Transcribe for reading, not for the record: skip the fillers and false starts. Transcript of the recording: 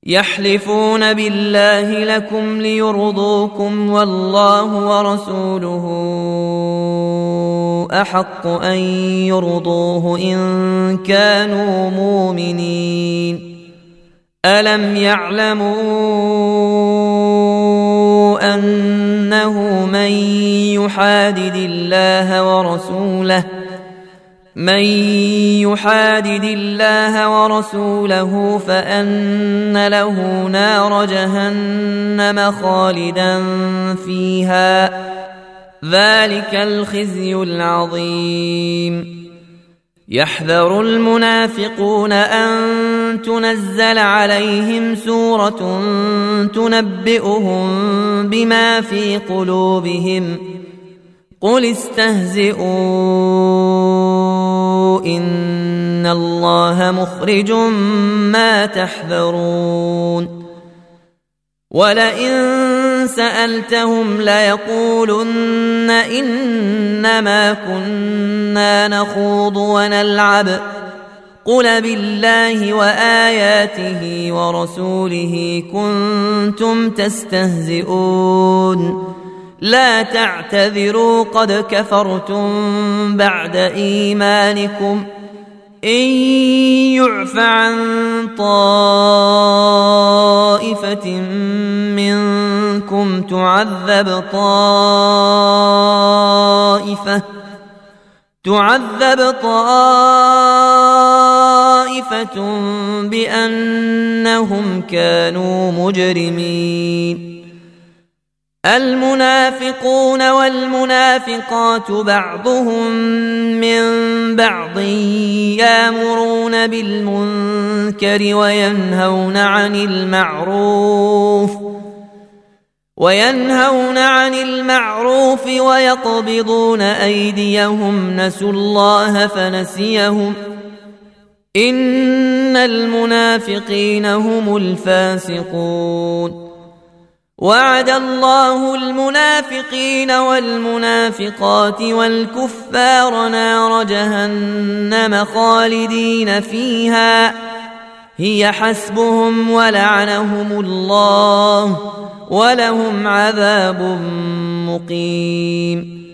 يحلفون بالله لكم ليرضوكم والله ورسوله أحق أن يرضوه إن كانوا مؤمنين. ألم يعلموا أنه من يحادد الله ورسوله فأن له نار جهنم خالدا فيها، ذلك الخزي العظيم. يحذر المنافقون أن تنزل عليهم سورة تنبئهم بما في قلوبهم، قل استهزئوا إن الله مخرج ما تحذرون. ولئن سألتهم ليقولن إنما كنا نخوض ونلعب، قل بالله وآياته ورسوله كنتم تستهزئون، لا تعتذروا قد كفرتم بعد إيمانكم، إن يعف عن طائفة منكم تعذب طائفة بأنهم كانوا مجرمين. المنافقون والمنافقات بعضهم من بعض يأمرون بالمنكر وينهون عن المعروف ويقبضون أيديهم، نسوا الله فنسيهم، إن المنافقين هم الفاسقون. وعد الله المنافقين والمنافقات والكفار نار جهنم خالدين فيها، هي حسبهم ولعنهم الله ولهم عذاب مقيم.